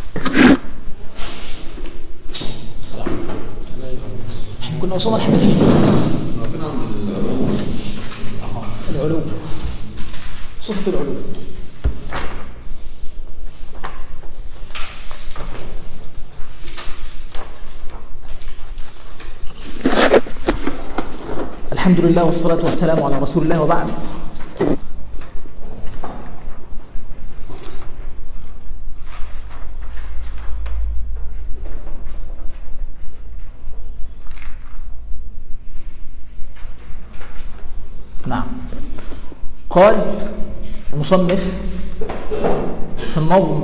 احنا كنا وصلنا لحد فين؟ العلو، صفة العلو. الحمد لله والصلاة والسلام على رسول الله، وبعد. نعم، قال المصنف في النظم: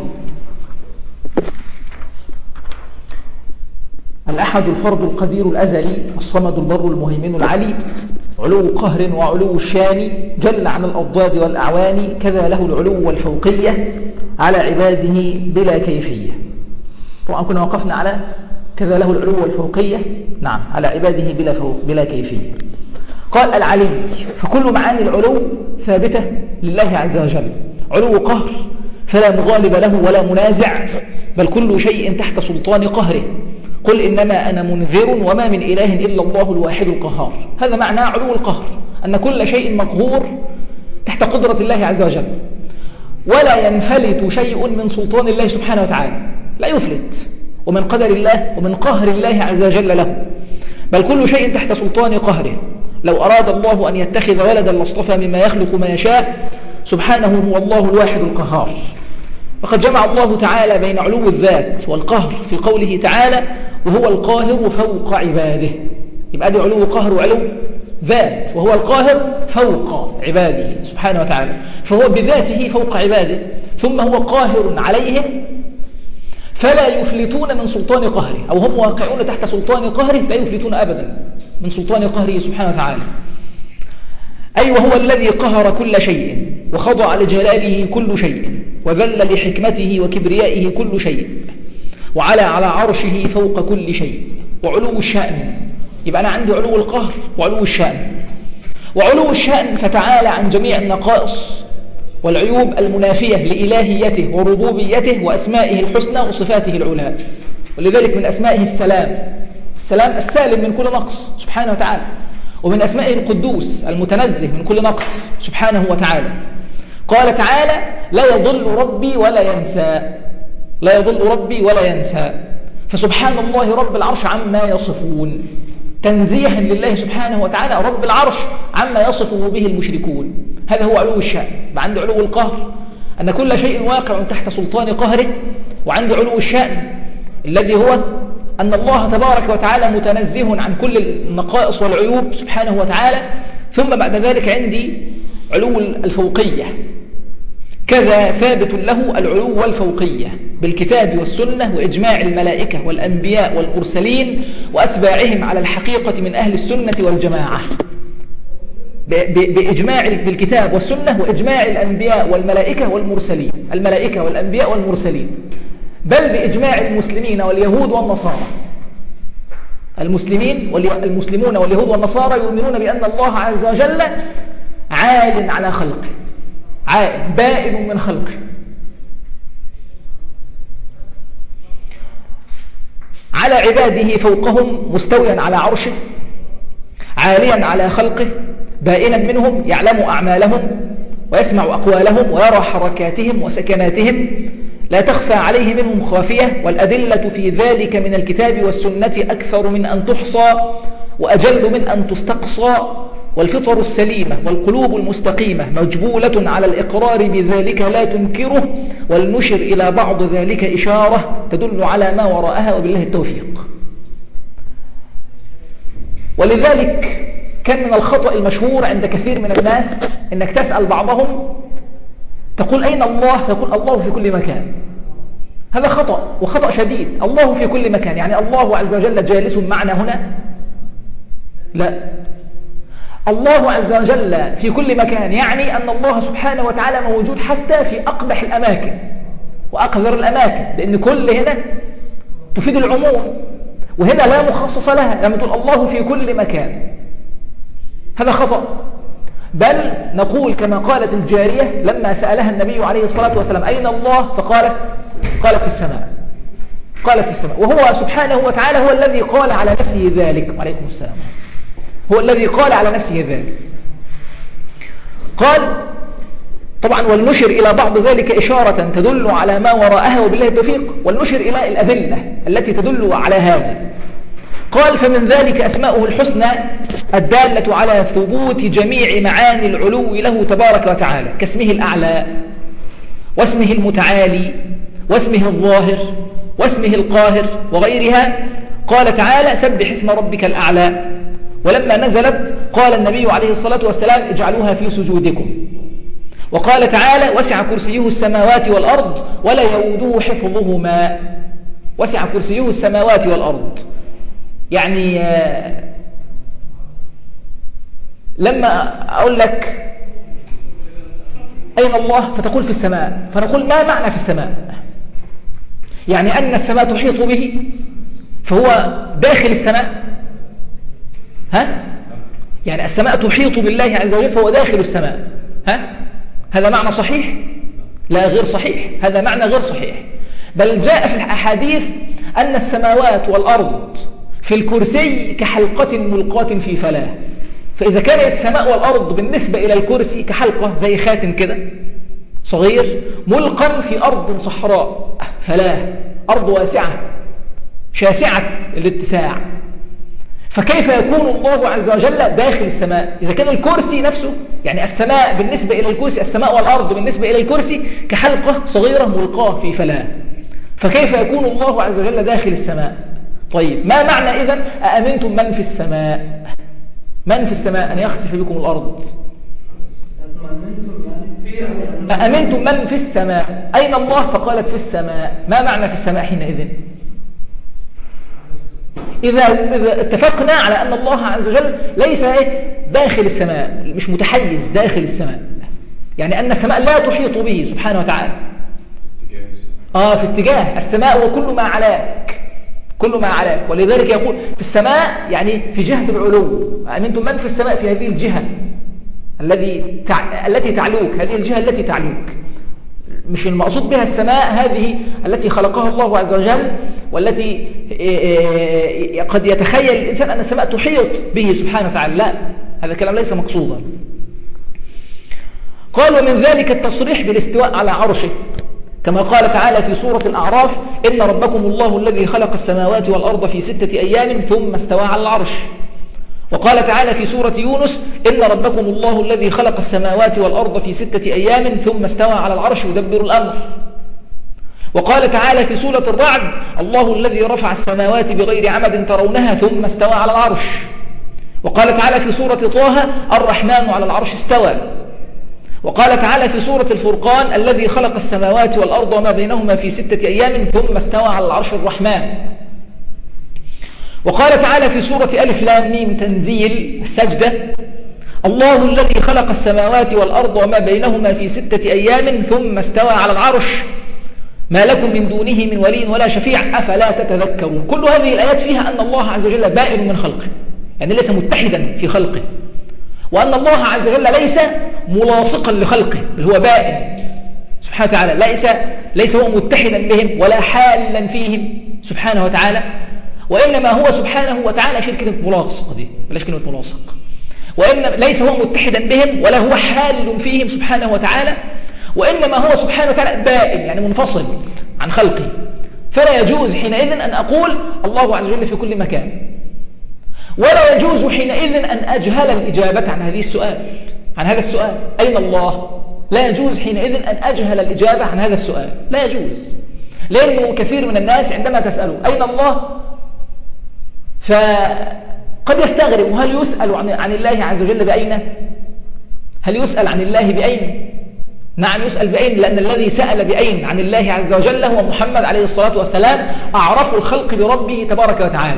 الأحد الفرد القدير الأزلي الصمد البر المهيمن العلي، علو قهر وعلو الشان جل عن الأضداد والأعوان، كذا له العلو والفوقية على عباده بلا كيفية. طبعا كنا وقفنا على كذا له العلو والفوقية، نعم، على عباده بلا كيفية. قال العلي، فكل معاني العلو ثابتة لله عز وجل. علو قهر فلا مغالب له ولا منازع، بل كل شيء تحت سلطان قهره. قل إنما أنا منذر وما من إله إلا الله الواحد القهار. هذا معنى علو القهر، أن كل شيء مقهور تحت قدرة الله عز وجل، ولا ينفلت شيء من سلطان الله سبحانه وتعالى، لا يفلت، ومن قدر الله ومن قهر الله عز وجل له، بل كل شيء تحت سلطان قهره. لو أراد الله أن يتخذ ولدا لاصطفى مما يخلق ما يشاء، سبحانه هو الله الواحد القهار. وقد جمع الله تعالى بين علو الذات والقهر في قوله تعالى: وهو القاهر فوق عباده. يبقى دي علو قهر وعلو ذات، وهو القاهر فوق عباده سبحانه وتعالى، فهو بذاته فوق عباده، ثم هو قاهر عليهم فلا يفلتون من سلطان قهره، أو هم واقعون تحت سلطان قهره لا يفلتون أبدا من سلطان قهره سبحانه وتعالى. أي وهو الذي قهر كل شيء وخضع لجلاله كل شيء وذل لحكمته وكبريائه كل شيء، وعلى على عرشه فوق كل شيء. وعلو الشأن، يبقى أنا عندي علو القهر وعلو الشأن. وعلو الشأن فتعالى عن جميع النقائص والعيوب المنافية لإلهيته وربوبيته وأسمائه الحسنى وصفاته العلى. ولذلك من أسمائه السلام، السلام السالم من كل نقص سبحانه وتعالى، ومن أسمائه القدوس المتنزه من كل نقص سبحانه وتعالى. قال تعالى: لا يضل ربي ولا ينسى، لا يضل ربي ولا ينسى. فسبحان الله رب العرش عما يصفون، تنزيها لله سبحانه وتعالى رب العرش عما يصفه به المشركون. هذا هو علو الشأن. عند علو القهر أن كل شيء واقع تحت سلطان قهره، وعند علو الشأن الذي هو أن الله تبارك وتعالى متنزه عن كل النقائص والعيوب سبحانه وتعالى. ثم بعد ذلك عندي علو الفوقية، كذا ثابت له العلو والفوقية بالكتاب والسنة وإجماع الملائكة والأنبياء والمرسلين وأتباعهم على الحقيقة من أهل السنة والجماعة، بإجماع بالكتاب والسنة وإجماع الأنبياء والملائكة والمرسلين، الملائكة والأنبياء والمرسلين، بل بإجماع المسلمين واليهود والنصارى. المسلمون واليهود والنصارى يؤمنون بأن الله عز وجل عال على خلقه، عال بائن من خلقه. على عباده فوقهم مستويا على عرشه، عاليا على خلقه، بائنا منهم، يعلم أعمالهم ويسمع أقوالهم ويرى حركاتهم وسكناتهم، لا تخفى عليه منهم خافية. والأدلة في ذلك من الكتاب والسنة أكثر من أن تحصى وأجل من أن تستقصى. والفطر السليمة والقلوب المستقيمة مجبولة على الإقرار بذلك لا تنكره، ولنشر إلى بعض ذلك إشارة تدل على ما وراءها، وبالله التوفيق. ولذلك كان من الخطأ المشهور عند كثير من الناس أنك تسأل بعضهم تقول: أين الله؟ يقول: الله في كل مكان. هذا خطأ، وخطأ شديد. الله في كل مكان يعني الله عز وجل جالس معنا هنا؟ لا، الله عز وجل في كل مكان يعني أن الله سبحانه وتعالى موجود حتى في أقبح الأماكن وأقذر الأماكن، لأن كل هنا تفيد العموم، وهنا لا مخصص لها لما تقول الله في كل مكان. هذا خطأ. بل نقول كما قالت الجارية لما سألها النبي عليه الصلاة والسلام: أين الله؟ فقالت في السماء. قالت في السماء، وهو سبحانه وتعالى هو الذي قال على نفسه ذلك. وعليكم السلام. هو الذي قال على نفسه ذلك. قال طبعا، ولنشر إلى بعض ذلك إشارة تدل على ما وراءها وبالله التوفيق، ولنشر إلى الأدلة التي تدل على هذا. قال فمن ذلك أسماؤه الحسنى الدالة على ثبوت جميع معاني العلو له تبارك وتعالى، كاسمه الأعلى واسمه المتعالي واسمه الظاهر واسمه القاهر وغيرها. قال تعالى سبح اسم ربك الأعلى. ولما نزلت قال النبي عليه الصلاة والسلام اجعلوها في سجودكم. وقال تعالى وسع كرسيه السماوات والأرض ولا يؤوده حفظهما. وسع كرسيه السماوات والأرض، يعني لما أقول لك أين الله فتقول في السماء، فنقول ما معنى في السماء؟ يعني أن السماء تحيط به فهو داخل السماء. يعني السماء تحيط بالله عز وجل فهو داخل السماء. هذا معنى صحيح؟ لا، غير صحيح. هذا معنى غير صحيح. بل جاء في الأحاديث أن السماوات والأرض في الكرسي كحلقة ملقاة في فلاة. فإذا كان السماء والأرض بالنسبة إلى الكرسي كحلقة زي خاتم كده صغير ملقا في أرض صحراء فلاة، أرض واسعة شاسعة الاتساع، فكيف يكون الله عز وجل داخل السماء إذا كان الكرسي نفسه، يعني السماء بالنسبة إلى الكرسي، السماء والأرض بالنسبة إلى الكرسي كحلقة صغيرة ملقاة في فلاة، فكيف يكون الله عز وجل داخل السماء؟ طيب ما معنى إذن أأمنتم من في السماء؟ من في السماء أن يخسف بكم الأرض؟ أأمنتم من في السماء؟ أين الله؟ فقالت في السماء. ما معنى في السماء حينئذ؟ إذا اتفقنا على أن الله عز وجل ليس داخل السماء، مش متحيز داخل السماء، يعني أن السماء لا تحيط به سبحانه وتعالى. في اتجاه السماء وكل ما علاك، كل ما علاك. ولذلك يقول في السماء يعني في جهة العلو. أأمنتم من في السماء في هذه الجهة التي تعلوك، هذه الجهة التي تعلوك، مش المقصود بها السماء هذه التي خلقها الله عز وجل، والتي قد يتخيل الإنسان أن السماء تحيط به سبحانه وتعالى. لا، هذا الكلام ليس مقصودا. قال ومن ذلك التصريح بالاستواء على عرشه، كما قال تعالى في سورة الأعراف إن ربكم الله الذي خلق السماوات والأرض في 6 أيام ثم استوى على العرش. وقال تعالى في سورة يونس إن ربكم الله الذي خلق السماوات والأرض في 6 أيام ثم استوى على العرش يدبر الأمر. وقال تعالى في سورة الرعد الله الذي رفع السماوات بغير عمد ترونها ثم استوى على العرش. وقال تعالى في سورة طه الرحمن على العرش استوى. وقال تعالى في سورة الفرقان الذي خلق السماوات والأرض وما بينهما في 6 أيام ثم استوى على العرش الرحمن. وقال تعالى في سورة ألف لام ميم تنزيل السجدة الله الذي خلق السماوات والأرض وما بينهما في 6 أيام ثم استوى على العرش ما لكم من دونه من ولي ولا شفيع أفلا تتذكرون. كل هذه الآيات فيها أن الله عز وجل بائن من خلقه، يعني ليس متحدا في خلقه، وأن الله عز وجل ليس ملاصقا لخلقه بل هو بائن سبحانه وتعالى، ليس هو متحدا بهم ولا حالا فيهم سبحانه وتعالى، وإنما هو سبحانه وتعالى شيل كلمة ملاصق دي، بلاش كلمة ملاصق، وإنما ليس هو متحدا بهم ولا هو حال فيهم سبحانه وتعالى، وإنما هو سبحانه وتعالى بائن يعني منفصل عن خلقه. فلا يجوز حينئذ أن أقول الله عز وجل في كل مكان، ولا يجوز حينئذ أن أجهل الإجابة عن هذا السؤال أين الله؟ لا يجوز حينئذ أن أجهل الإجابة عن هذا السؤال، لا يجوز، لأنه كثير من الناس عندما تسأله أين الله فقد يستغرب، وهل يسأل عن الله عز وجل بأين؟ هل يسأل عن الله بأين؟ نعم يسأل بأين، لأن الذي سأل بأين عن الله عز وجل هو محمد عليه الصلاة والسلام أعرف الخلق بربه تبارك وتعالى.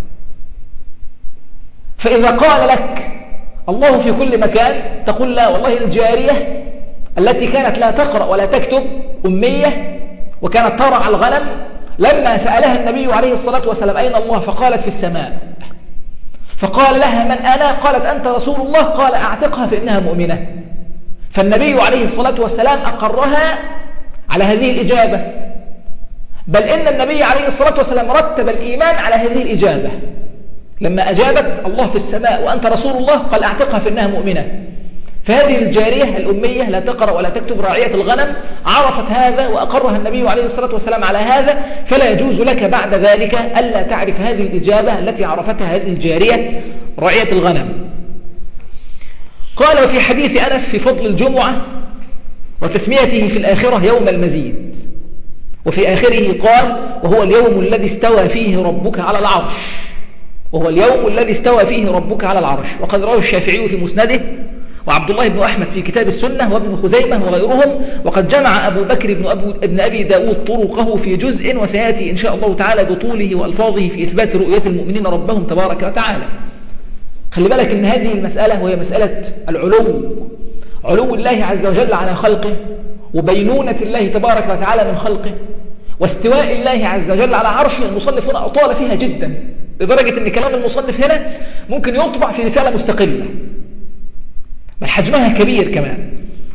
فإذا قال لك الله في كل مكان تقول لا والله الجارية التي كانت لا تقرأ ولا تكتب أمية وكانت ترعى الغنم لما سألها النبي عليه الصلاة والسلام أين الله فقالت في السماء، فقال لها من أنا؟ قالت أنت رسول الله، قال أعتقها فإنها مؤمنة. فالنبي عليه الصلاة والسلام أقرها على هذه الإجابة، بل إن النبي عليه الصلاة والسلام رتب الإيمان على هذه الإجابة. لما أجابت الله في السماء وأنت رسول الله قال أعتقها فإنها مؤمنة. فهذه الجارية الأمية لا تقرأ ولا تكتب راعية الغنم عرفت هذا وأقرها النبي عليه الصلاة والسلام على هذا، فلا يجوز لك بعد ذلك ألا تعرف هذه الإجابة التي عرفتها هذه الجارية راعية الغنم. قال وفي حديث أنس في فضل الجمعة وتسميته في الآخرة يوم المزيد، وفي آخره قال وهو اليوم الذي استوى فيه ربك على العرش، وهو اليوم الذي استوى فيه ربك على العرش. وقد رواه الشافعي في مسنده وعبد الله بن أحمد في كتاب السنة وابن خزيمة وغيرهم، وقد جمع أبو بكر بن أبي داود طرقه في جزء، وسيأتي إن شاء الله تعالى بطوله وألفاظه في إثبات رؤية المؤمنين ربهم تبارك وتعالى. خلي بالك إن هذه المسألة وهي مسألة العلو، علو الله عز وجل على خلقه، وبينونة الله تبارك وتعالى من خلقه، واستواء الله عز وجل على عرشه. المصنف هنا أطال فيها جدا لدرجة أن كلام المصنف هنا ممكن يطبع في رسالة مستقلة، بل حجمها كبير كمان.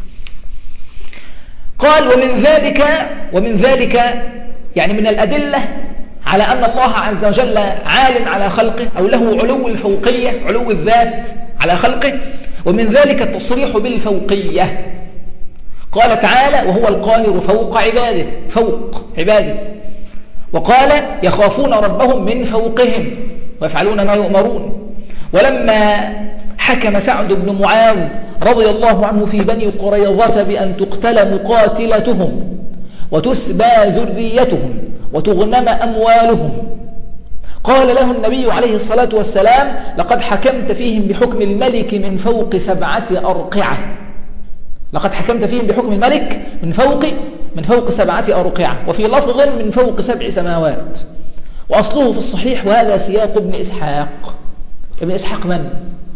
قال ومن ذلك يعني من الأدلة على أن الله عز وجل عال على خلقه أو له علو الفوقية، علو الذات على خلقه، ومن ذلك التصريح بالفوقية. قال تعالى وهو القاهر فوق عباده، فوق عباده. وقال يخافون ربهم من فوقهم ويفعلون ما يؤمرون. ولما حكم سعد بن معاذ رضي الله عنه في بني قريظة بأن تقتل مقاتلتهم وتسبى ذريتهم وتغنم أموالهم، قال له النبي عليه الصلاة والسلام لقد حكمت فيهم بحكم الملك من فوق 7 أرقعة. لقد حكمت فيهم بحكم الملك من فوق 7 أرقعة، وفي لفظ من فوق 7 سماوات. وأصله في الصحيح، وهذا سياق ابن إسحاق. ابن إسحاق من؟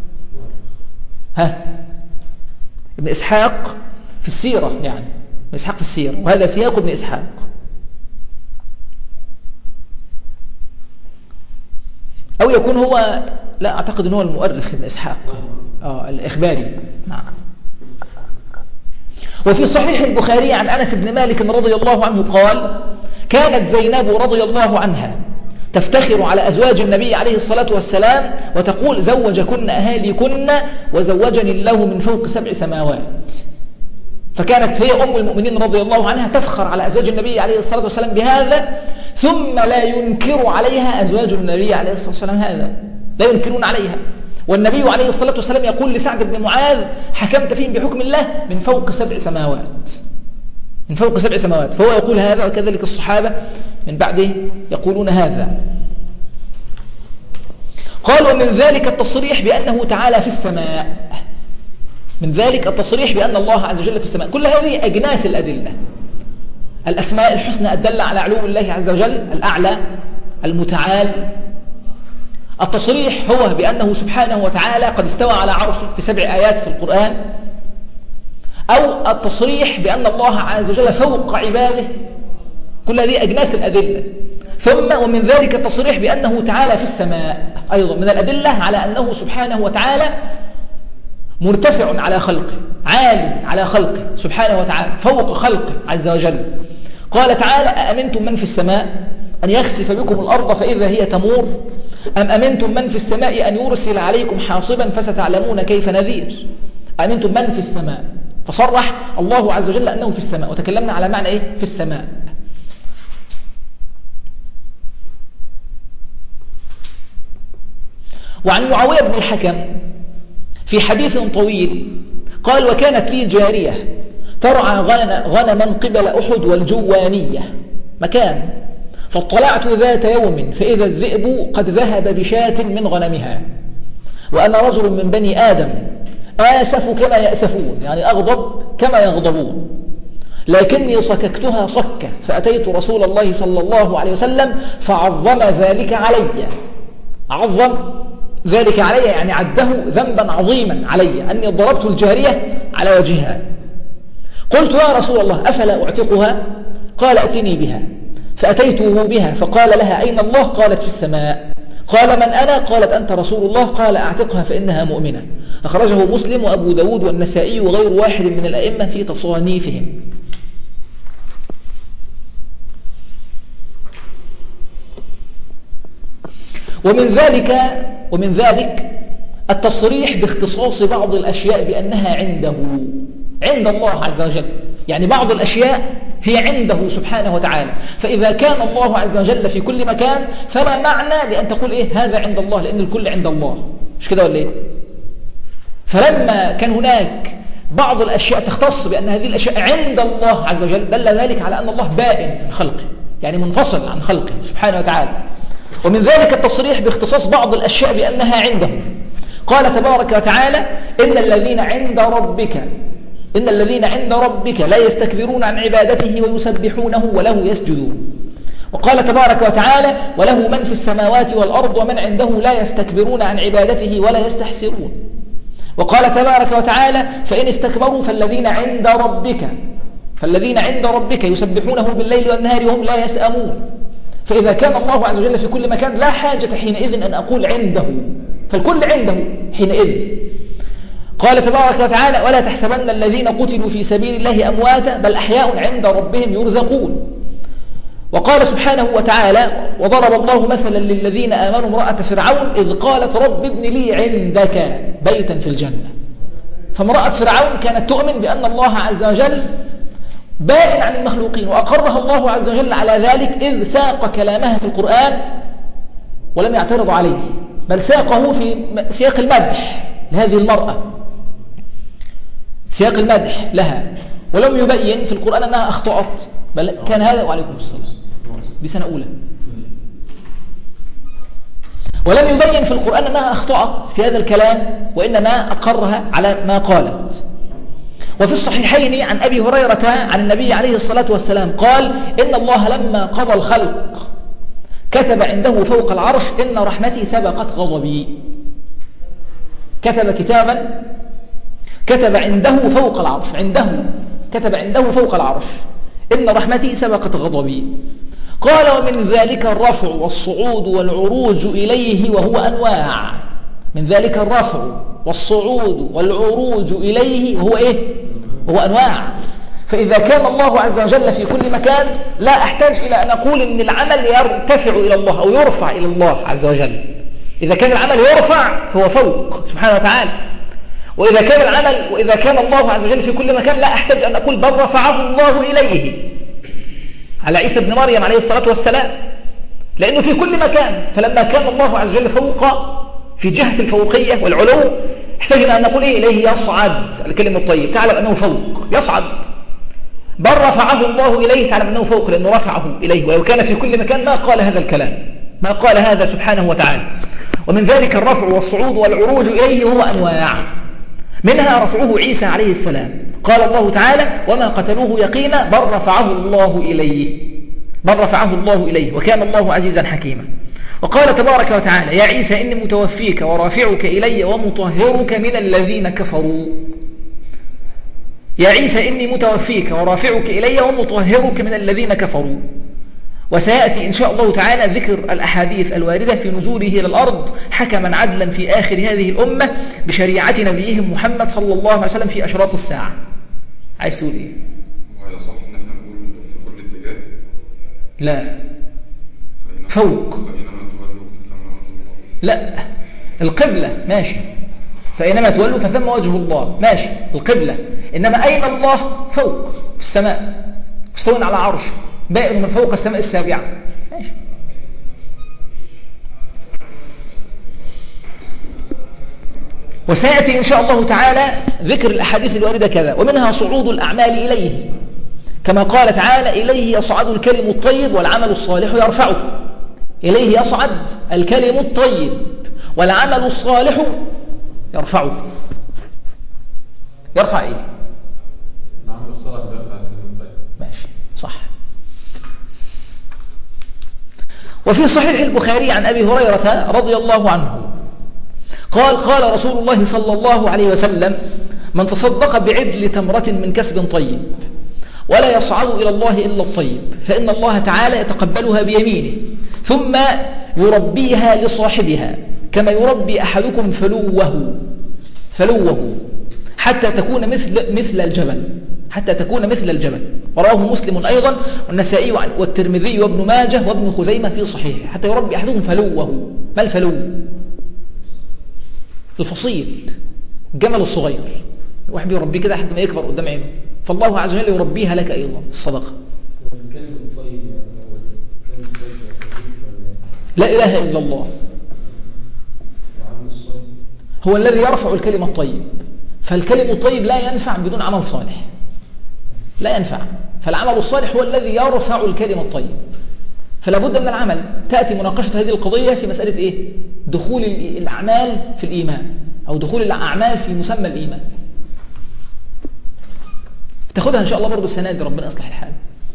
ابن إسحاق في السيرة، يعني ابن إسحاق في السيرة، وهذا سياق ابن إسحاق. أو يكون هو، لا أعتقد أنه المؤرخ ابن إسحاق، الإخباري. نعم. وفي صحيح البخاري عن أنس بن مالك رضي الله عنه قال كانت زينب رضي الله عنها تفتخر على أزواج النبي عليه الصلاة والسلام وتقول زوجكن أهاليكن وزوجني الله من فوق 7 سماوات. فكانت هي أم المؤمنين رضي الله عنها تفخر على أزواج النبي عليه الصلاة والسلام بهذا، ثم لا ينكر عليها أزواج النبي عليه الصلاة والسلام هذا، لا ينكرون عليها. والنبي عليه الصلاة والسلام يقول لسعد بن معاذ حكمت فيهم بحكم الله من فوق 7 سماوات، من فوق 7 سماوات. فهو يقول هذا، وكذلك الصحابة من بعده يقولون هذا. قال ومن ذلك التصريح بأنه تعالى في السماء، من ذلك التصريح بأن الله عز وجل في السماء. كل هذه أجناس الأدلة. الأسماء الحسنى الدالة على علو الله عز وجل، الأعلى المتعال. التصريح هو بأنه سبحانه وتعالى قد استوى على عرشه في 7 آيات في القرآن، أو التصريح بأن الله عز وجل فوق عباده. كل هذه أجناس الأدلة. ثم ومن ذلك التصريح بأنه تعالى في السماء، أيضا من الأدلة على أنه سبحانه وتعالى مرتفع على خلقه، عال على خلقه سبحانه وتعالى، فوق خلقه عز وجل. قال تعالى أأمنتم من في السماء أن يخسف بكم الأرض فإذا هي تمور، أم أمنتم من في السماء أن يرسل عليكم حاصبا فستعلمون كيف نذير. أمنتم من في السماء، فصرح الله عز وجل أنه في السماء. وتكلمنا على معنى إيه في السماء. وعن معاوية بن الحكم في حديث طويل قال وكانت لي جارية ترعى غنما قبل أحد والجوانية مكان، فاطلعت ذات يوم فإذا الذئب قد ذهب بشاة من غنمها، وأنا رجل من بني آدم آسف كما يأسفون، يعني أغضب كما يغضبون، لكني صككتها صكة فأتيت رسول الله صلى الله عليه وسلم فعظم ذلك علي. عظم ذلك علي يعني عده ذنبا عظيما علي أني ضربت الجارية على وجهها. قلت يا رسول الله أفلا أعتقها؟ قال أتني بها. فأتيته بها فقال لها أين الله؟ قالت في السماء. قال من أنا؟ قالت أنت رسول الله. قال أعتقها فإنها مؤمنة. أخرجه مسلم وأبو داود والنسائي وغير واحد من الأئمة في تصانيفهم. ومن ذلك التصريح باختصاص بعض الأشياء بأنها عنده، عند الله عز وجل. يعني بعض الأشياء هي عنده سبحانه وتعالى، فإذا كان الله عز وجل في كل مكان فلا معنى لأن تقول هذا عند الله، لأن الكل عند الله، مش كده ولا إيه؟ فلما كان هناك بعض الأشياء تختص بأن هذه الأشياء عند الله عز وجل دل ذلك على أن الله بائن من خلقه، يعني منفصل عن خلقه سبحانه وتعالى. ومن ذلك التصريح باختصاص بعض الأشياء بأنها عنده. قال تبارك وتعالى: إن الذين عند ربك لا يستكبرون عن عبادته ويسبحونه وله يسجدون. وقال تبارك وتعالى: وله من في السماوات والأرض ومن عنده لا يستكبرون عن عبادته ولا يستحسرون. وقال تبارك وتعالى: فإن استكبروا فالذين عند ربك يسبحونه بالليل والنهار وهم لا يسأمون. فإذا كان الله عز وجل في كل مكان لا حاجة حينئذ أن أقول عنده، فالكل عنده حينئذ. قال تبارك وتعالى: ولا تحسبن الذين قتلوا في سبيل الله أمواتا بل أحياء عند ربهم يرزقون. وقال سبحانه وتعالى: وضرب الله مثلا للذين آمنوا امرأة فرعون إذ قالت رب ابن لي عندك بيتا في الجنة. فامرأة فرعون كانت تؤمن بأن الله عز وجل بائن عن المخلوقين، وأقرها الله عز وجل على ذلك إذ ساق كلامها في القرآن ولم يعترض عليه، بل ساقه في سياق المدح لهذه المرأة، سياق المدح لها، ولم يبين في القرآن أنها أخطأت، بل كان هذا. وعليكم السلام، دي سنة أولى. ولم يبين في القرآن أنها أخطأت في هذا الكلام، وإنما أقرها على ما قالت. وفي الصحيحين عن أبي هريرة عن النبي عليه الصلاة والسلام قال: إن الله لما قضى الخلق كتب عنده فوق العرش إن رحمتي سبقت غضبي. كتب كتابا كتب عنده فوق العرش، كتب عنده فوق العرش إن رحمتي سبقت غضبي. قال: ومن ذلك الرفع والصعود والعروج إليه وهو أنواع. من ذلك الرفع والصعود والعروج إليه وهو وهو أنواع. فإذا كان الله عز وجل في كل مكان لا أحتاج إلى أن أقول إن العمل يرتفع إلى الله أو يرفع إلى الله عز وجل. إذا كان العمل يرفع فهو فوق سبحانه وتعالى، وإذا كان الله عز وجل في كل مكان لا أحتاج أن أقول بل رفعه الله إليه على عيسى بن مريم عليه الصلاة والسلام، لأنه في كل مكان. فلما كان الله عز وجل فوق في جهة الفوقية والعلو احتاجنا أن نقول إليه يصعد، الكلمة الطيب تعلم أنه فوق يصعد، بل رفعه الله إليه تعلم أنه فوق لأنه رفعه إليه. ولو كان في كل مكان ما قال هذا الكلام، ما قال هذا سبحانه وتعالى. ومن ذلك الرفع والصعود والعروج إليه وهو أنواع، منها رفعه عيسى عليه السلام. قال الله تعالى: وما قتلوه يقينا بل رفعه الله إليه وكان الله عزيزا حكيما. وقال تبارك وتعالى: يا عيسى إني متوفيك ورافعك إلي ومطهرك من الذين كفروا. يا عيسى إني متوفيك ورافعك إلي ومطهرك من الذين كفروا. وسيأتي إن شاء الله تعالى ذكر الأحاديث الواردة في نزوله إلى الأرض حكما عدلا في آخر هذه الأمة بشريعة نبيهم محمد صلى الله عليه وسلم في أشراط الساعة. عايز تقول إيه؟ وهي صح إن احنا نقول في كل اتجاه؟ لا، فوق. لا، القبلة ماشي، فإنما تولوا فثم وجه الله ماشي القبلة، إنما أين الله؟ فوق في السماء مستوٍ على عرش بائن من فوق السماء السابعة ماشي. وسيأتي إن شاء الله تعالى ذكر الأحاديث الواردة كذا، ومنها صعود الأعمال إليه كما قال تعالى: إليه يصعد الكلم الطيب والعمل الصالح يرفعه. إليه يصعد الكلم الطيب والعمل الصالح يرفعه. يرفع إيه؟ العمل الصالح يرفع الكلم الطيب ماشي صح. وفي صحيح البخاري عن أبي هريرة رضي الله عنه قال: قال رسول الله صلى الله عليه وسلم: من تصدق بعدل تمرة من كسب طيب ولا يصعد إلى الله إلا الطيب فإن الله تعالى يتقبلها بيمينه ثم يربيها لصاحبها كما يربي أحدكم فلوه حتى تكون مثل الجبل. وراه مسلم أيضا والنسائي والترمذي وابن ماجه وابن خزيمة في صحيحه. حتى يربي أحدكم فلوه ما الفلو؟ الفصيل، الجمل الصغير، واحد بيربيه كده لحد ما يكبر قدام عينه، فالله عز وجل يربيها لك أيضا الصدقة. لا إله إلا الله هو الذي يرفع الكلمة الطيب، فالكلم الطيب لا ينفع بدون عمل صالح، لا ينفع، فالعمل الصالح هو الذي يرفع الكلمة الطيب. فلا بد من العمل. تأتي مناقشة هذه القضية في مسألة إيه؟ دخول الأعمال في الإيمان، أو دخول الأعمال في مسمى الإيمان. تاخدها إن شاء الله برضو السنة دي، ربنا يصلح الحال.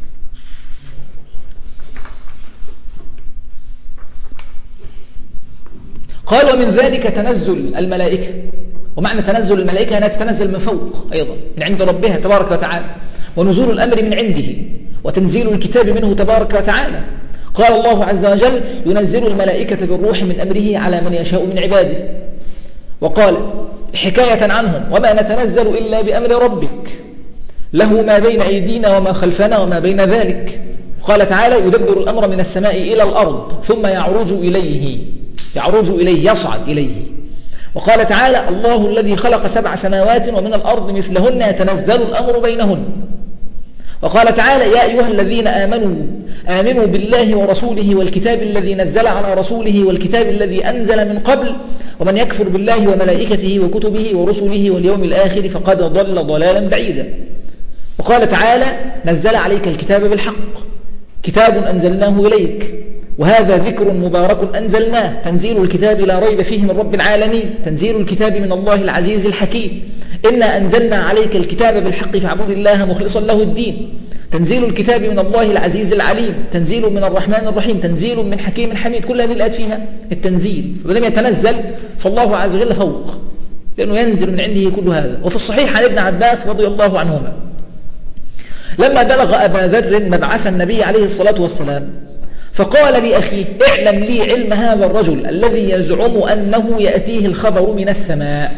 قال ومن ذلك تنزل الملائكة. ومعنى تنزل الملائكة أنها تتنزل من فوق أيضا من عند ربها تبارك وتعالى، ونزول الأمر من عنده، وتنزيل الكتاب منه تبارك وتعالى. قال الله عز وجل ينزل الملائكة بالروح من أمره على من يشاء من عباده. وقال حكاية عنهم وما نتنزل إلا بأمر ربك له ما بين أيدينا وما خلفنا وما بين ذلك. قال تعالى يدبر الأمر من السماء إلى الأرض ثم يعرج إليه يصعد إليه. وقال تعالى الله الذي خلق 7 سماوات ومن الأرض مثلهن يتنزل الأمر بينهن. وقال تعالى يا أيها الذين آمنوا بالله ورسوله والكتاب الذي نزل على رسوله والكتاب الذي أنزل من قبل ومن يكفر بالله وملائكته وكتبه ورسله واليوم الآخر فقد ضل ضلالا بعيدا. وقال تعالى نزل عليك الكتاب بالحق كتاب أنزلناه إليك وهذا ذكر مبارك أنزلناه تنزيل الكتاب لا ريب فيه من رب العالمين تنزيل الكتاب من الله العزيز الحكيم إنا أنزلنا عليك الكتاب بالحق فاعبد الله مخلصا له الدين تنزيل الكتاب من الله العزيز العليم تنزيل من الرحمن الرحيم تنزيل من حكيم حميد. كل هذه الآيات فيها التنزيل. فلم يتنزل فالله عز وجل فوق لأنه ينزل من عنده كل هذا. وفي الصحيح عن ابن عباس رضي الله عنهما لما بلغ أبا ذر مبعث النبي عليه الصلاة والسلام فقال لأخيه اعلم لي علم هذا الرجل الذي يزعم أنه يأتيه الخبر من السماء.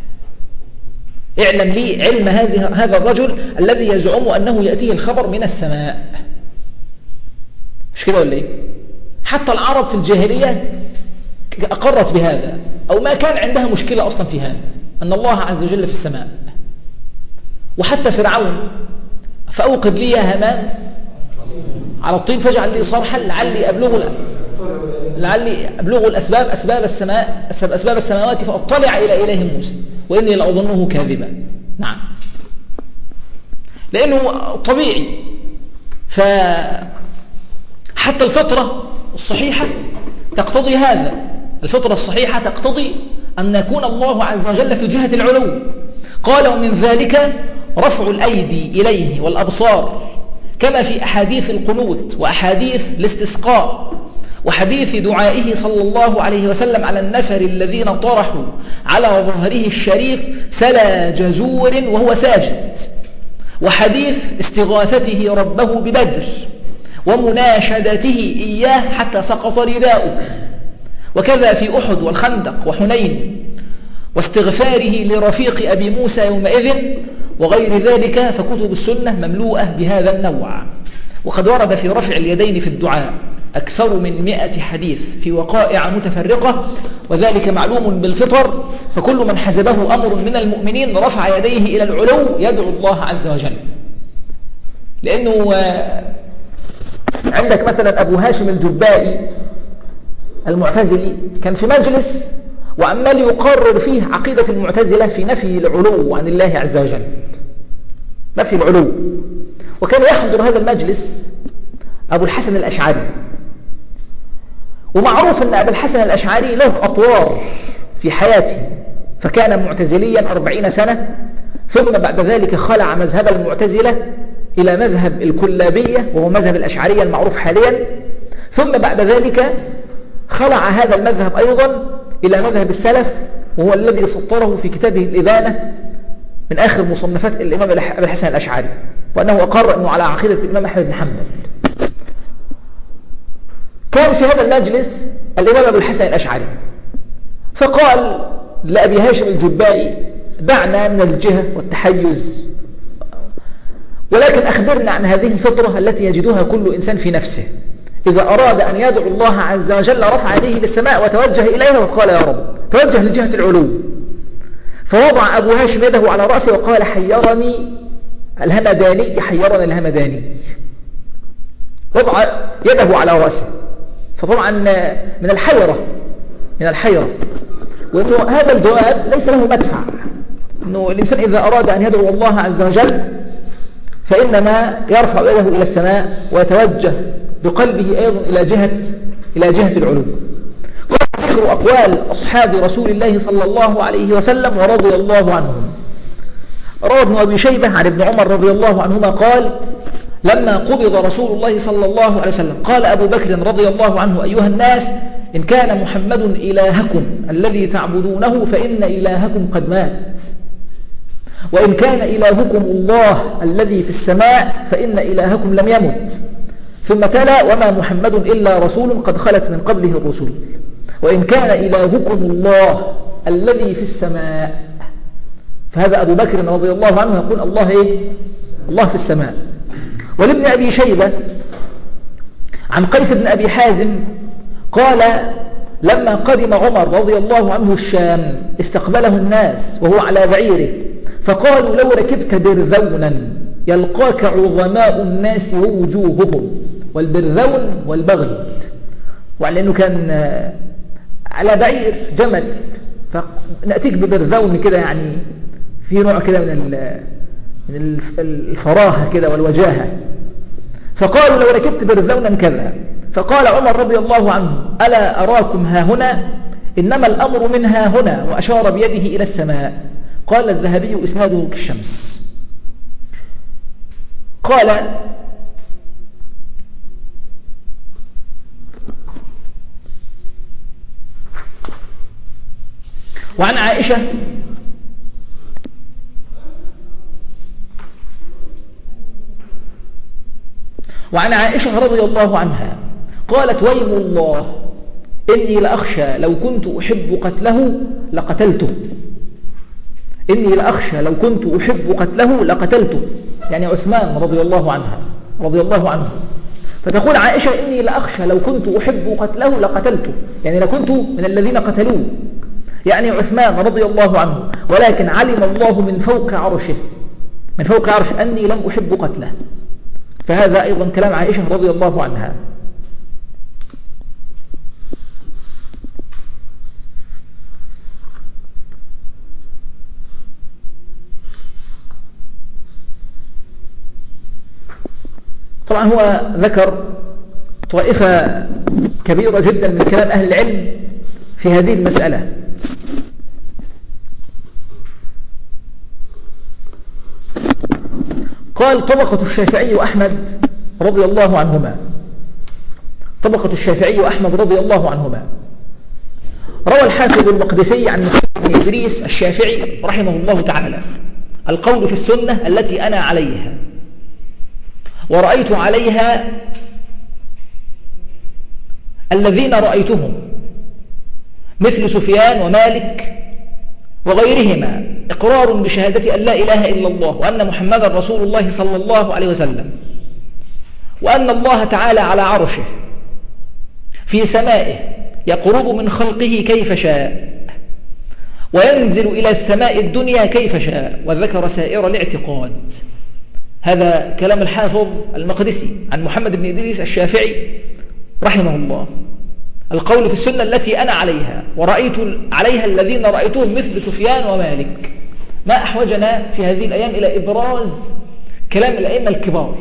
اعلم لي علم هذا الرجل الذي يزعم أنه يأتيه الخبر من السماء. مش كده ولا ايه؟ حتى العرب في الجاهلية أقرت بهذا أو ما كان عندها مشكلة أصلا في هذا أن الله عز وجل في السماء. وحتى فرعون فأوقد لي يا هامان على الطين فاجعل لي صرحا لعلي أبلغ أسباب السماوات فأطلع إلى إله موسى وإني لأظنه كاذبا. نعم لأنه طبيعي. فحتى الفطرة الصحيحة تقتضي هذا. الفطرة الصحيحة تقتضي أن يكون الله عز وجل في جهة العلو. قال ومن ذلك رفع الأيدي إليه والأبصار كما في أحاديث القنوت وأحاديث الاستسقاء وحديث دعائه صلى الله عليه وسلم على النفر الذين طرحوا على ظهره الشريف سلا جزور وهو ساجد وحديث استغاثته ربه ببدر ومناشدته إياه حتى سقط رداؤه وكذا في أحد والخندق وحنين واستغفاره لرفيق أبي موسى يومئذ وغير ذلك. فكتب السنة مملوءة بهذا النوع. وقد ورد في رفع اليدين في الدعاء أكثر من 100 حديث في وقائع متفرقة وذلك معلوم بالفطر. فكل من حزبه أمر من المؤمنين رفع يديه إلى العلو يدعو الله عز وجل. لأنه عندك مثلا أبو هاشم الجبائي المعتزلي كان في مجلس وعمال يقرر فيه عقيدة المعتزلة في نفي العلو عن الله عز وجل، نفي العلو. وكان يحضر هذا المجلس أبو الحسن الأشعري. ومعروف أن أبو الحسن الأشعري له أطوار في حياته، فكان معتزليا 40 سنة ثم بعد ذلك خلع مذهب المعتزلة إلى مذهب الكلابية وهو مذهب الأشعرية المعروف حاليا، ثم بعد ذلك خلع هذا المذهب أيضا إلى مذهب السلف وهو الذي سطره في كتابه الإبانة من آخر مصنفات الإمام أبي الحسن الأشعري، وأنه أقر أنه على عقيدة الإمام أحمد بن حنبل. كان في هذا المجلس الإمام أبي الحسن الأشعري فقال لأبي هاشم الجبائي دعنا من الجهة والتحيز ولكن أخبرنا عن هذه الفطرة التي يجدها كل إنسان في نفسه. إذا أراد أن يدعو الله عز وجل رفع يديه للسماء وتوجه إليها وقال يا رب، توجه لجهة العلو. فوضع أبو هاشم يده على رأسه وقال حيرني الهمداني، حيرني الهمداني. وضع يده على رأسه، فطبعا من الحيرة وأنه هذا الجواب ليس له مدفع، أنه الإنسان إذا أراد أن يدعو الله عز وجل فإنما يرفع يده إلى السماء ويتوجه بقلبه أيضا إلى جهة العلو. قال ذكر أقوال أصحاب رسول الله صلى الله عليه وسلم ورضي الله عنهم. روى ابن أبي شيبة عن ابن عمر رضي الله عنهما قال لما قبض رسول الله صلى الله عليه وسلم قال أبو بكر رضي الله عنه أيها الناس إن كان محمد إلهكم الذي تعبدونه فإن إلهكم قد مات، وإن كان إلهكم الله الذي في السماء فإن إلهكم لم يمت. ثم تلا وما محمد إلا رسول قد خلت من قبله الرسل، وإن كان إلهكم الله الذي في السماء. فهذا أبو بكر رضي الله عنه يقول الله في السماء. ولابن أبي شيبة عن قيس بن أبي حازم قال لما قدم عمر رضي الله عنه الشام استقبله الناس وهو على بعيره، فقالوا لو ركبت برذونا يلقاك عظماء الناس ووجوههم. والبرذون والبغل، ولأنه كان على بعير جمل، فنأتيك ببرذون كده، يعني في نوع كده من الفراهة كده والوجاهة. فقالوا لو ركبت برذونا كذا. فقال عمر رضي الله عنه ألا أراكم ها هنا، إنما الأمر من ها هنا، وأشار بيده إلى السماء. قال الذهبي إسناده كالشمس. قال وعن عائشة رضي الله عنها قالت ويم الله إني لأخشى لو كنت أحب قتله لقتلته. إني لأخشى لو كنت أحب قتله لقتلته، يعني عثمان رضي الله عنه. فتقول عائشة إني لأخشى لو كنت أحب قتله لقتلته، يعني لكنت من الذين قتلوه، يعني عثمان رضي الله عنه. ولكن علم الله من فوق عرشه أني لم أحب قتله. فهذا أيضا كلام عائشة رضي الله عنها. طبعا هو ذكر طائفة كبيرة جدا من كلام أهل العلم في هذه المسألة. قال طبقة الشافعي وأحمد رضي الله عنهما. روى الحافظ المقدسي عن محمد بن إدريس الشافعي رحمه الله تعالى القول في السنة التي أنا عليها ورأيت عليها الذين رأيتهم مثل سفيان ومالك وغيرهما إقرار بشهادة أن لا إله إلا الله وأن محمدا رسول الله صلى الله عليه وسلم، وأن الله تعالى على عرشه في سمائه يقرب من خلقه كيف شاء وينزل إلى السماء الدنيا كيف شاء، وذكر سائر الاعتقاد. هذا كلام الحافظ المقدسي عن محمد بن إدريس الشافعي رحمه الله. القول في السنة التي أنا عليها ورأيت عليها الذين رأيتهم مثل سفيان ومالك. ما أحوجنا في هذه الأيام إلى إبراز كلام الأئمة الكبار،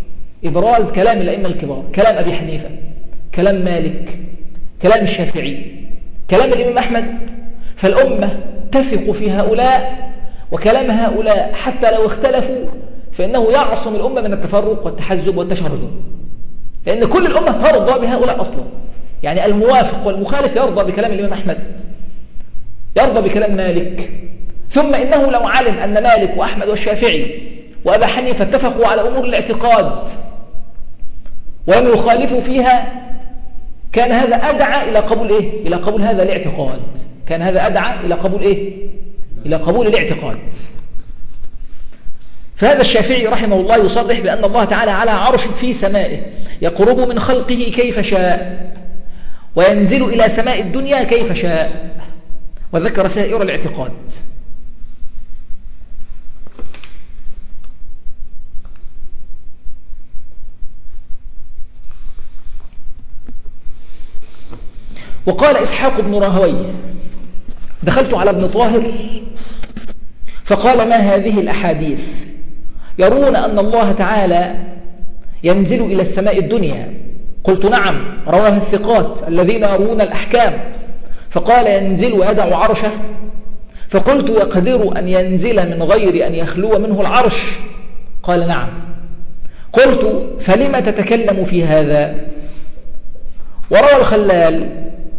كلام أبي حنيفة، كلام مالك، كلام الشافعي، كلام الإمام أحمد. فالأمة تثق في هؤلاء، وكلام هؤلاء حتى لو اختلفوا فإنه يعصم الأمة من التفرق والتحزب والتشرذم، لأن كل الأمة ترضى بهؤلاء أصلا. يعني الموافق والمخالف يرضى بكلام الإمام أحمد، يرضى بكلام مالك. ثم إنه لو علم أن مالك وأحمد والشافعي وأبا حنيفة اتفقوا على أمور الاعتقاد ولم يخالفوا فيها كان هذا أدعى إلى قبول إلى قبول هذا الاعتقاد. إلى قبول الاعتقاد. فهذا الشافعي رحمه الله يصرح بأن الله تعالى على عرش في سمائه، يقرب من خلقه كيف شاء وينزل إلى سماء الدنيا كيف شاء، وذكر سائر الاعتقاد. وقال إسحاق بن راهويه: دخلت على ابن طاهر فقال: ما هذه الأحاديث؟ يرون أن الله تعالى ينزل إلى السماء الدنيا. قلت: نعم، رواه الثقات الذين يرون الأحكام. فقال: ينزل ويدع عرشه. فقلت: يقدر أن ينزل من غير أن يخلو منه العرش؟ قال: نعم. قلت: فلم تتكلم في هذا؟ وروى الخلال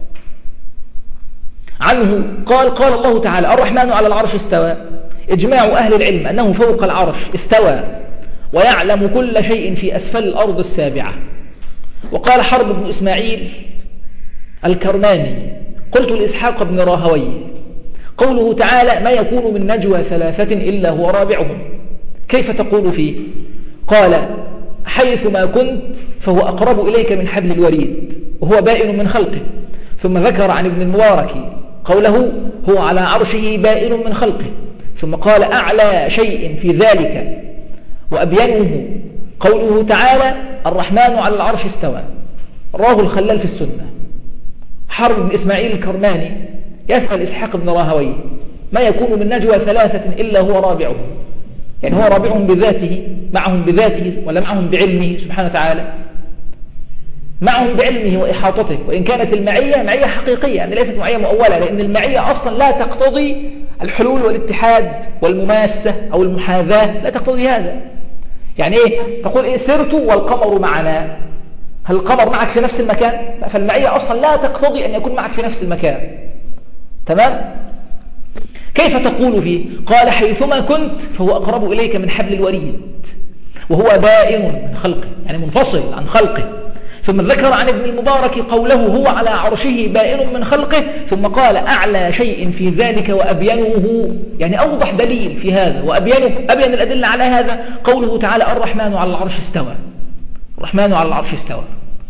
عنه قال الله تعالى: الرحمن على العرش استوى. إجماع أهل العلم أنه فوق العرش استوى ويعلم كل شيء في أسفل الأرض السابعة. وقال حرب بن إسماعيل الكرماني: قلت لإسحاق بن راهويه: قوله تعالى: ما يكون من نجوى ثلاثة إلا هو رابعهم، كيف تقول فيه؟ قال: حيث ما كنت فهو أقرب إليك من حبل الوريد وهو بائن من خلقه. ثم ذكر عن ابن المبارك قوله: هو على عرشه بائن من خلقه. ثم قال: أعلى شيء في ذلك وأبينه قوله تعالى: الرحمن على العرش استوى. راه الخلال في السنة. حرب بن إسماعيل الكرماني يسأل إسحاق بن راهويه: ما يكون من نجوى ثلاثة إلا هو رابعهم؟ يعني هو رابعهم بذاته، معهم بذاته، ولا معهم بعلمه سبحانه وتعالى؟ معهم بعلمه وإحاطته. وإن كانت المعية معية حقيقية، يعني ليست معية مؤولة، لأن المعية أصلا لا تقتضي الحلول والاتحاد والمماسة أو المحاذاة، لا تقتضي هذا. يعني إيه؟ تقول إيه؟ سرت والقمر معنا. هل القمر معك في نفس المكان؟ فالمعية أصلا لا تقتضي أن يكون معك في نفس المكان. تمام؟ كيف تقول فيه؟ قال: حيثما كنت فهو أقرب إليك من حبل الوريد وهو بائن من خلقه، يعني منفصل عن خلقه. ثم ذكر عن ابن المبارك قوله: هو على عرشه بائن من خلقه. ثم قال: أعلى شيء في ذلك وأبينه، يعني أوضح دليل في هذا وأبين الأدلة على هذا قوله تعالى: الرحمن على العرش استوى. الرحمن على العرش استوى.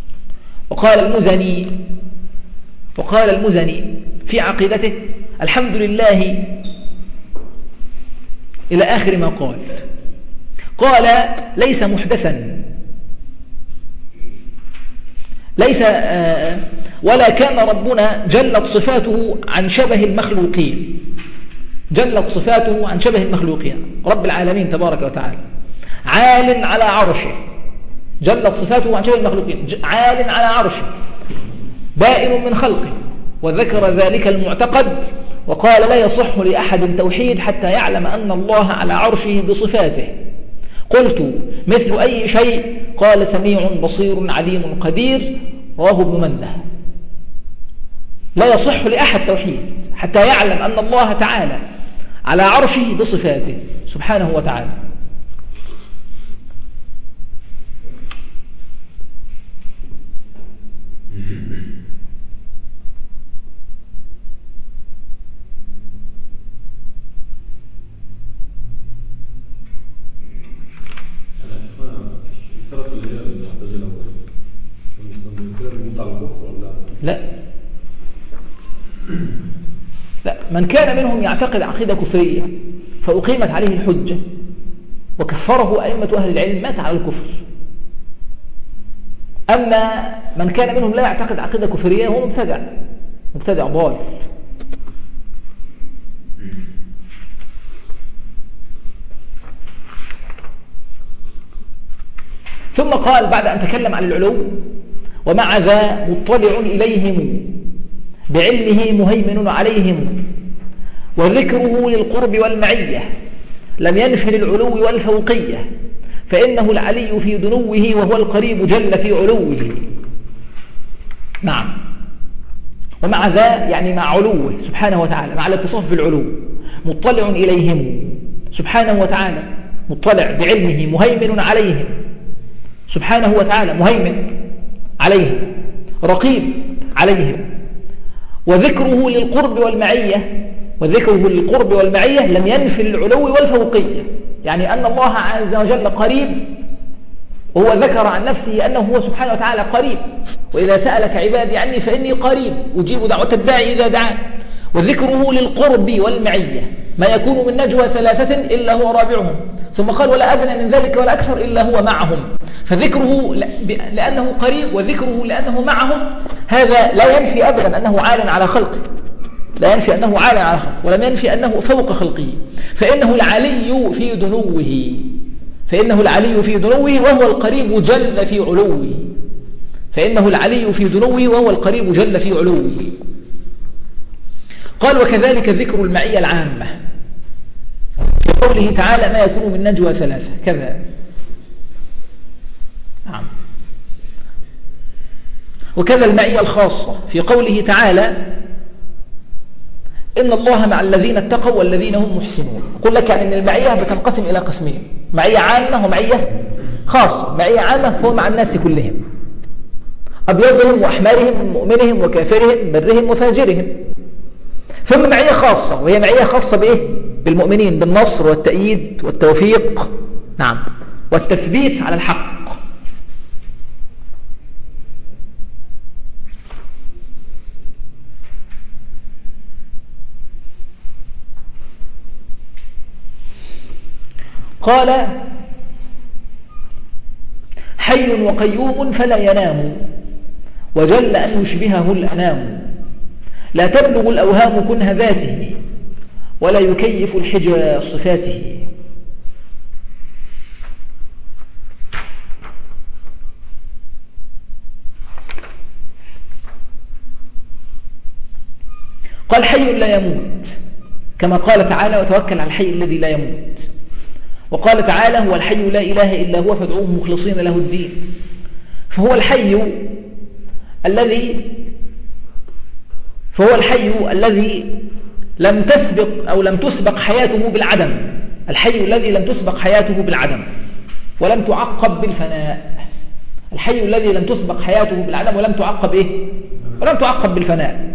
وقال المزني في عقيدته: الحمد لله، إلى آخر ما قال: ليس محدثا، ليس ولا كان ربنا جلت صفاته عن شبه المخلوقين. جلت صفاته عن شبه المخلوقين، رب العالمين تبارك وتعالى عال على عرشه. جلت صفاته عن شبه المخلوقين، عال على عرشه، بائن من خلقه. وذكر ذلك المعتقد وقال: لا يصح لأحد توحيد حتى يعلم أن الله على عرشه بصفاته. قلت: مثل أي شيء؟ قال: سميع بصير عليم قدير. رواه ابن منده. لا يصح لأحد توحيد حتى يعلم أن الله تعالى على عرشه بصفاته سبحانه وتعالى. لا، من كان منهم يعتقد عقيدة كفرية فأقيمت عليه الحجة وكفره أئمة أهل العلم مات على الكفر. أما من كان منهم لا يعتقد عقيدة كفرية هو مبتدع ضال. ثم قال بعد أن تكلم عن العلو: ومع ذا مطلع إليهم بعلمه مهيمن عليهم، وذكره للقرب والمعية لم ينفي للعلو والفوقية، فإنه العلي في دنوه وهو القريب جل في علوه. نعم. ومع ذا يعني مع علوه سبحانه وتعالى، مع الاتصاف بالعلو. مطلع إليهم سبحانه وتعالى، مطلع بعلمه مهيمن عليهم سبحانه وتعالى، مهيمن عليهم، رقيب عليهم. وذكره للقرب والمعية وذكره للقرب والمعية لم ينفي العلو والفوقية، يعني أن الله عز وجل قريب، وهو ذكر عن نفسه أنه هو سبحانه وتعالى قريب، وإذا سألك عبادي عني فإني قريب أجيب دعوة الداعي إذا دعان. وذكره للقرب والمعية ما يكون من نجوى ثلاثة إلا هو رابعهم، ثم قال ولا أدنى من ذلك ولا أكثر إلا هو معهم. فذكره لأنه قريب وذكره لأنه معهم هذا لا ينفي أبدا أنه عال على خلقه، لا ينفي أنه عال على خلقه، ولم ينفي أنه فوق خلقه، فإنه العلي في دنوه، فإنه العلي في دنوه وهو القريب جل في علوه، فإنه العلي في دنوه وهو القريب جل في علوه. قال وكذلك ذكر المعية العامة في قوله تعالى ما يكون من نجوى ثلاثة كذا. نعم. وكذا المعية الخاصة في قوله تعالى إن الله مع الذين اتقوا والذين هم محسنون. أقول لك أن المعية بتنقسم إلى قسمين، معية عامة ومعية خاصة. معية عامة هو مع الناس كلهم، أبيضهم وأحمرهم، مؤمنهم وكافرهم، برهم وفاجرهم. ثم معية خاصة، وهي معية خاصة بإيه؟ بالمؤمنين، بالنصر والتأييد والتوفيق، نعم، والتثبيت على الحق. قال حي وقيوم فلا ينام وجل أن يشبهه الأنام، لا تبلغ الأوهام كنه ذاته ولا يكيف الحجى صفاته. قال حي لا يموت كما قال تعالى وتوكل على الحي الذي لا يموت، وقال تعالى هو الحي لا إله إلا هو فادعوه مخلصين له الدين. فهو الحي الذي لم تسبق حياته بالعدم، الحي الذي لم تسبق حياته بالعدم ولم تعقب بالفناء، الحي الذي لم تسبق حياته بالعدم ولم تعقب بالفناء.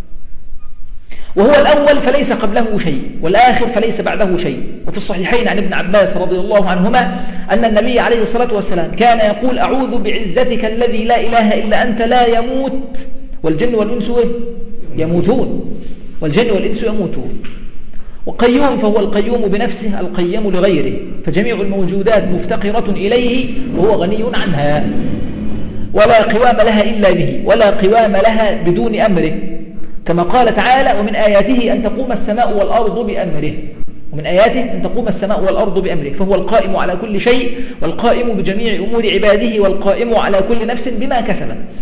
وهو الأول فليس قبله شيء، والآخر فليس بعده شيء. وفي الصحيحين عن ابن عباس رضي الله عنهما أن النبي عليه الصلاة والسلام كان يقول أعوذ بعزتك الذي لا إله إلا أنت لا يموت والجن والإنس يموتون، والجن والإنس يموتون. وقيوم فهو القيوم بنفسه القيم لغيره، فجميع الموجودات مفتقرة إليه وهو غني عنها، ولا قوام لها إلا به ولا قوام لها بدون أمره، كما قال تعالى ومن آياته أن تقوم السماء والأرض بأمره، ومن آياته أن تقوم السماء والأرض بأمره. فهو القائم على كل شيء والقائم بجميع أمور عباده والقائم على كل نفس بما كسبت.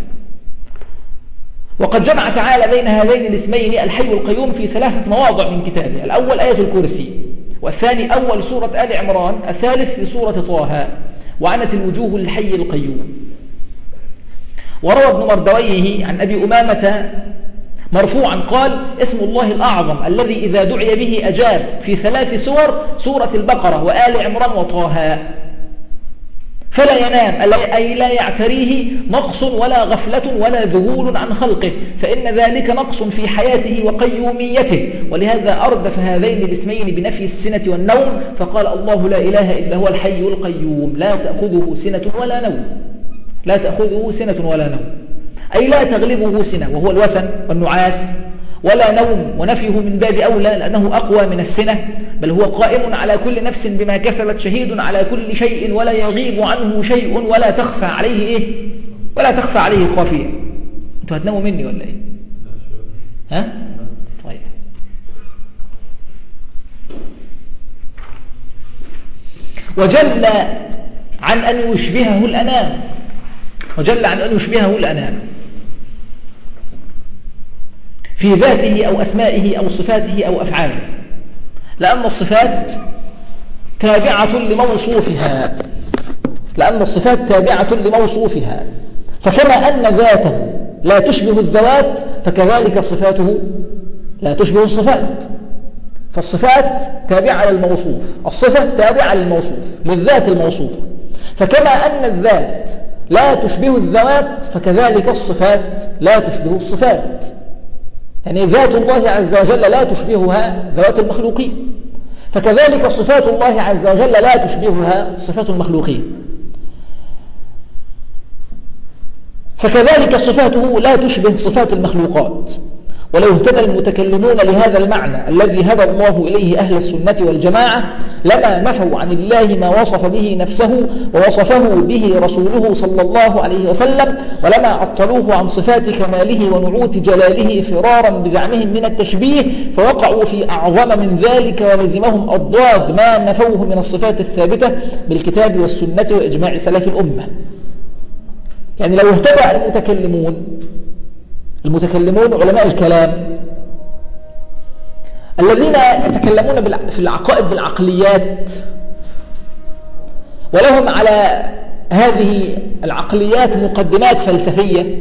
وقد جمع تعالى بين هذين الاسمين الحي والقيوم في 3 مواضع من كتابه، الأول آية الكرسي، والثاني أول سورة آل عمران، الثالث في سورة طه، وعنت الوجوه للحي القيوم. وروى ابن مردويه عن أبي أمامة مرفوعا قال اسم الله الأعظم الذي إذا دعي به أجاب في 3 سور، سورة البقرة وآل عمران وطه. فلا ينام أي لا يعتريه نقص ولا غفلة ولا ذهول عن خلقه، فإن ذلك نقص في حياته وقيوميته، ولهذا أردف هذين الاسمين بنفي السنة والنوم، فقال الله لا إله إلا هو الحي القيوم لا تأخذه سنة ولا نوم، لا تأخذه سنة ولا نوم، أي لا تغلبه سنة وهو الوسن والنعاس، ولا نوم، ونفيه من باب أولى لأنه أقوى من السنة، بل هو قائم على كل نفس بما كسبت شهيد على كل شيء ولا يغيب عنه شيء ولا تخفى عليه ولا تخفى عليه خافية. أنتوا هتناموا مني ولا إيه؟ ها؟ طيب. وجل عن أن يشبهه الأنام، وجل عن أن يشبهه الأنام في ذاته أو أسمائه أو صفاته أو أفعاله، لأن الصفات تابعة لموصوفها، فكما أن ذاته لا تشبه الذوات فكذلك صفاته لا تشبه الصفات، فالصفات تابعة للموصوف، الصفة تابعة للموصوف للذات الموصوفة، فكما أن الذات لا تشبه الذوات فكذلك الصفات لا تشبه الصفات. يعني ذات الله عز وجل لا تشبهها ذوات المخلوقين، فكذلك صفات الله عز وجل لا تشبهها صفات المخلوقين، فكذلك صفاته لا تشبه صفات المخلوقات. ولو اهتدى المتكلمون لهذا المعنى الذي هدى الله إليه أهل السنة والجماعة لما نفوا عن الله ما وصف به نفسه ووصفه به رسوله صلى الله عليه وسلم، ولما عطلوه عن صفات كماله ونعوت جلاله فرارا بزعمهم من التشبيه، فوقعوا في أعظم من ذلك ولزمهم أضداد ما نفوه من الصفات الثابتة بالكتاب والسنة وإجماع سلف الأمة. يعني لو اهتدى المتكلمون علماء الكلام الذين يتكلمون في العقائد بالعقليات، ولهم على هذه العقليات مقدمات فلسفية،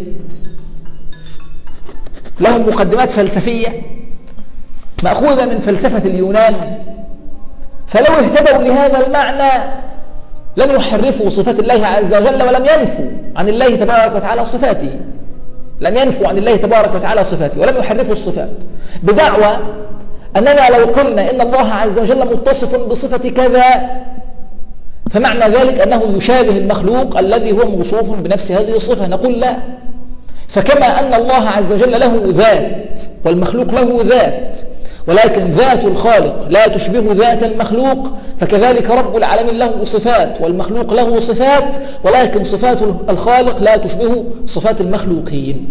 لهم مقدمات فلسفية مأخوذة من فلسفة اليونان، فلو اهتدوا لهذا المعنى لم يحرفوا صفات الله عز وجل ولم ينفوا عن الله تبارك وتعالى صفاته، لم ينفوا عن الله تبارك وتعالى صفاته ولم يحرفوا الصفات بدعوى أننا لو قلنا إن الله عز وجل متصف بصفة كذا فمعنى ذلك أنه يشابه المخلوق الذي هو موصوف بنفس هذه الصفة. نقول لا، فكما أن الله عز وجل له ذات والمخلوق له ذات، ولكن ذات الخالق لا تشبه ذات المخلوق، فكذلك رب العالمين له صفات والمخلوق له صفات، ولكن صفات الخالق لا تشبه صفات المخلوقين.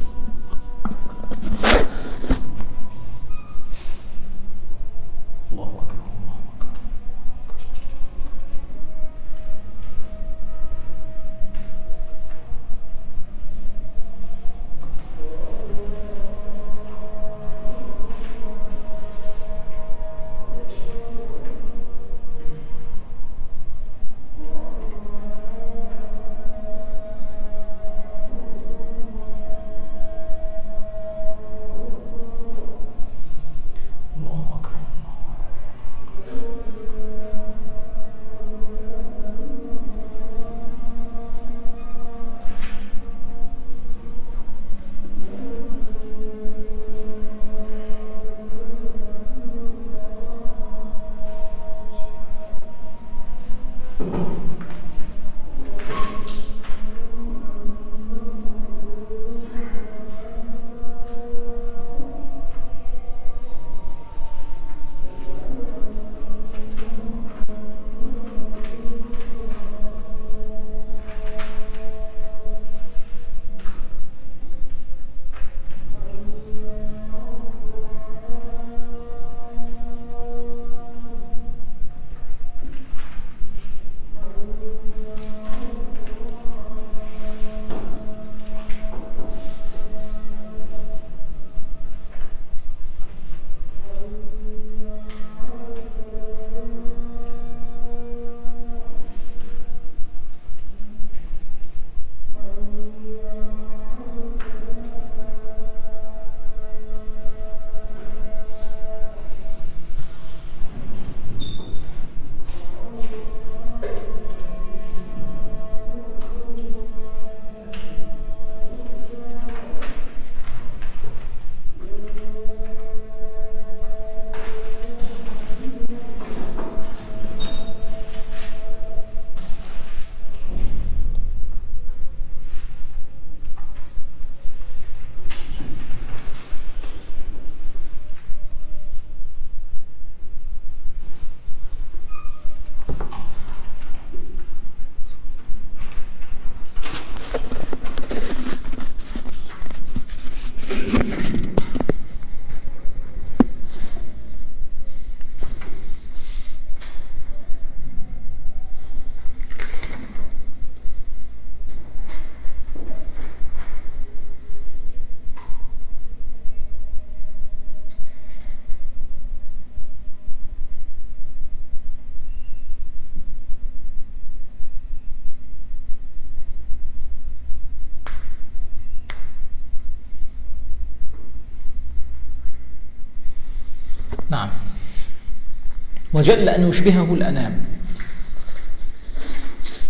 الله أكبر. نعم. وجل أن يشبهه الأنام،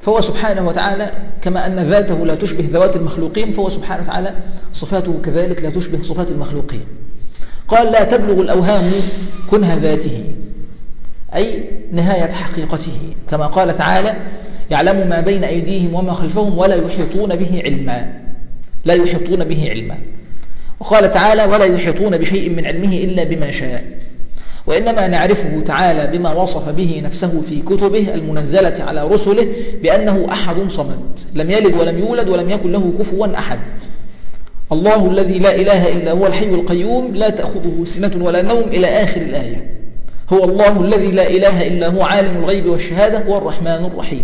فهو سبحانه وتعالى كما أن ذاته لا تشبه ذوات المخلوقين، فهو سبحانه وتعالى صفاته كذلك لا تشبه صفات المخلوقين. قال لا تبلغ الأوهام كنه ذاته، أي نهاية حقيقته، كما قال تعالى يعلم ما بين أيديهم وما خلفهم ولا يحيطون به علما، لا يحيطون به علما. وقال تعالى ولا يحيطون بشيء من علمه إلا بما شاء. وإنما نعرفه تعالى بما وصف به نفسه في كتبه المنزلة على رسله بأنه أحد صمد لم يلد ولم يولد ولم يكن له كفوا أحد. الله الذي لا إله إلا هو الحي القيوم لا تأخذه سنة ولا نوم إلى آخر الآية. هو الله الذي لا إله إلا هو عالم الغيب والشهادة هو الرحمن الرحيم.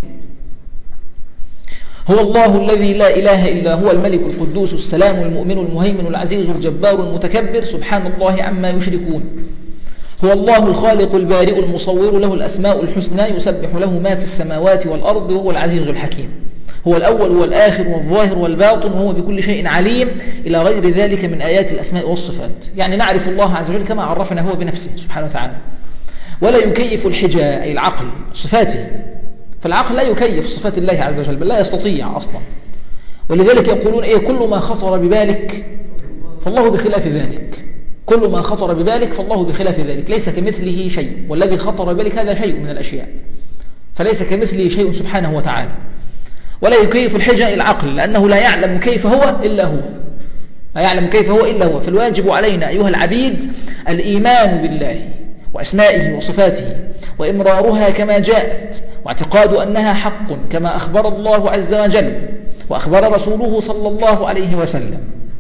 هو الله الذي لا إله إلا هو الملك القدوس السلام المؤمن المهيمن العزيز الجبار المتكبر سبحان الله عما يشركون. هو الله الخالق البارئ المصور له الأسماء الحسنى يسبح له ما في السماوات والأرض وهو العزيز الحكيم. هو الأول والآخر والظاهر والباطن وهو بكل شيء عليم إلى غير ذلك من آيات الأسماء والصفات. يعني نعرف الله عز وجل كما عرفنا هو بنفسه سبحانه وتعالى. ولا يكيف الحجة أي العقل صفاته، فالعقل لا يكيف صفات الله عز وجل بل لا يستطيع أصلا. ولذلك يقولون كل ما خطر ببالك فالله بخلاف ذلك، كل ما خطر ببالك فالله بخلاف ذلك، ليس كمثله شيء، والذي خطر ببالك هذا شيء من الأشياء، فليس كمثله شيء سبحانه وتعالى. ولا يكيف الحجة العقل لأنه لا يعلم كيف هو إلا هو، لا يعلم كيف هو إلا هو. فالواجب علينا أيها العبيد الإيمان بالله وأسمائه وصفاته وإمرارها كما جاءت، واعتقاد أنها حق كما أخبر الله عز وجل وأخبر رسوله صلى الله عليه وسلم.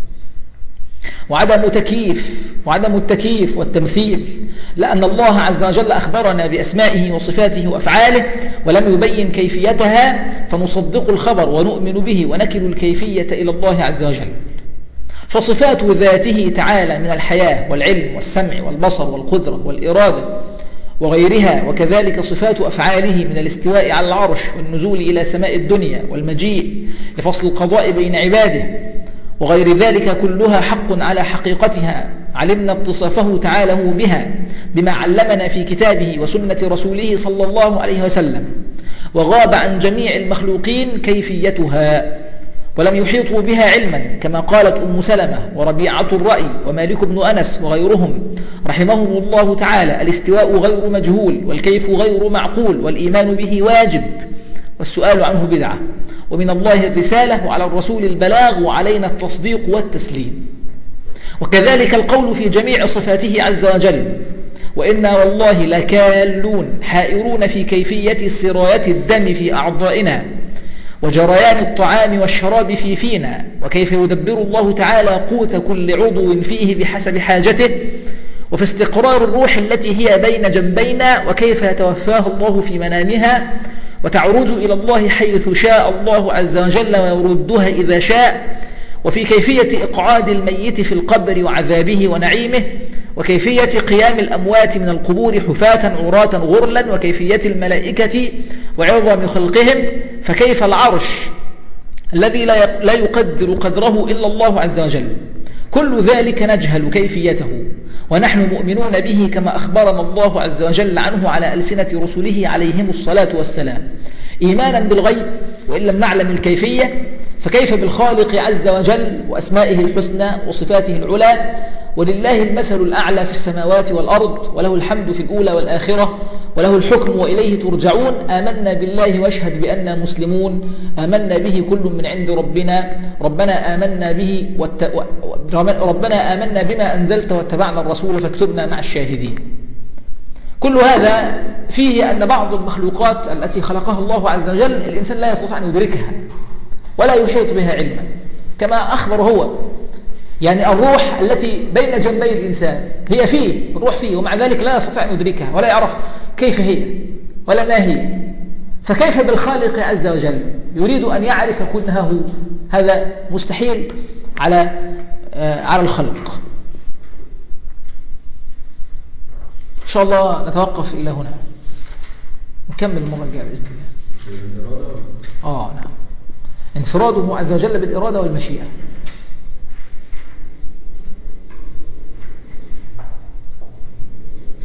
وعدم التكييف والتمثيل، لأن الله عز وجل أخبرنا بأسمائه وصفاته وأفعاله ولم يبين كيفيتها، فنصدق الخبر ونؤمن به ونكل الكيفية إلى الله عز وجل. فصفات ذاته تعالى من الحياة والعلم والسمع والبصر والقدرة والإرادة وغيرها، وكذلك صفات أفعاله من الاستواء على العرش والنزول إلى سماء الدنيا والمجيء لفصل القضاء بين عباده وغير ذلك كلها حق على حقيقتها. علمنا اتصافه تعالى بها بما علمنا في كتابه وسنة رسوله صلى الله عليه وسلم، وغاب عن جميع المخلوقين كيفيتها ولم يحيطوا بها علما، كما قالت أم سلمة وربيعة الرأي ومالك بن أنس وغيرهم رحمهم الله تعالى: الاستواء غير مجهول والكيف غير معقول والإيمان به واجب والسؤال عنه بدعة، ومن الله الرسالة وعلى الرسول البلاغ وعلينا التصديق والتسليم. وكذلك القول في جميع صفاته عز وجل: وإنا والله لكالون حائرون في كيفية سراية الدم في أعضائنا وجريان الطعام والشراب فينا، وكيف يدبر الله تعالى قوت كل عضو فيه بحسب حاجته، وفي استقرار الروح التي هي بين جنبينا، وكيف يتوفاه الله في منامها وتعرج إلى الله حيث شاء الله عز وجل ويردها إذا شاء، وفي كيفية إقعاد الميت في القبر وعذابه ونعيمه، وكيفية قيام الأموات من القبور حفاة عراة غرلا، وكيفية الملائكة وعظم خلقهم، فكيف العرش الذي لا يقدر قدره إلا الله عز وجل. كل ذلك نجهل كيفيته ونحن مؤمنون به كما أخبرنا الله عز وجل عنه على ألسنة رسله عليهم الصلاة والسلام، إيمانا بالغيب وإن لم نعلم الكيفية، فكيف بالخالق عز وجل وأسمائه الحسنى وصفاته العلى، ولله المثل الأعلى في السماوات والأرض، وله الحمد في الأولى والآخرة، وله الحكم وإليه ترجعون. آمنا بالله واشهد بأننا مسلمون، آمنا به كل من عند ربنا، ربنا آمنا بما أنزلت واتبعنا الرسول فاكتبنا مع الشاهدين. كل هذا فيه أن بعض المخلوقات التي خلقها الله عز وجل الإنسان لا يستطيع أن يدركها ولا يحيط بها علما، كما أخبر هو. يعني الروح التي بين جنبي الإنسان هي فيه، الروح فيه، ومع ذلك لا يستطيع أن يدركها ولا يعرف كيف هي ولا ما هي. فكيف بالخالق عز وجل يريد أن يعرف كنهه؟ هذا مستحيل على الخلق. إن شاء الله نتوقف إلى هنا، نكمل المرة الجاية بإذن الله. نعم، انفراده عز وجل بالإرادة والمشيئة.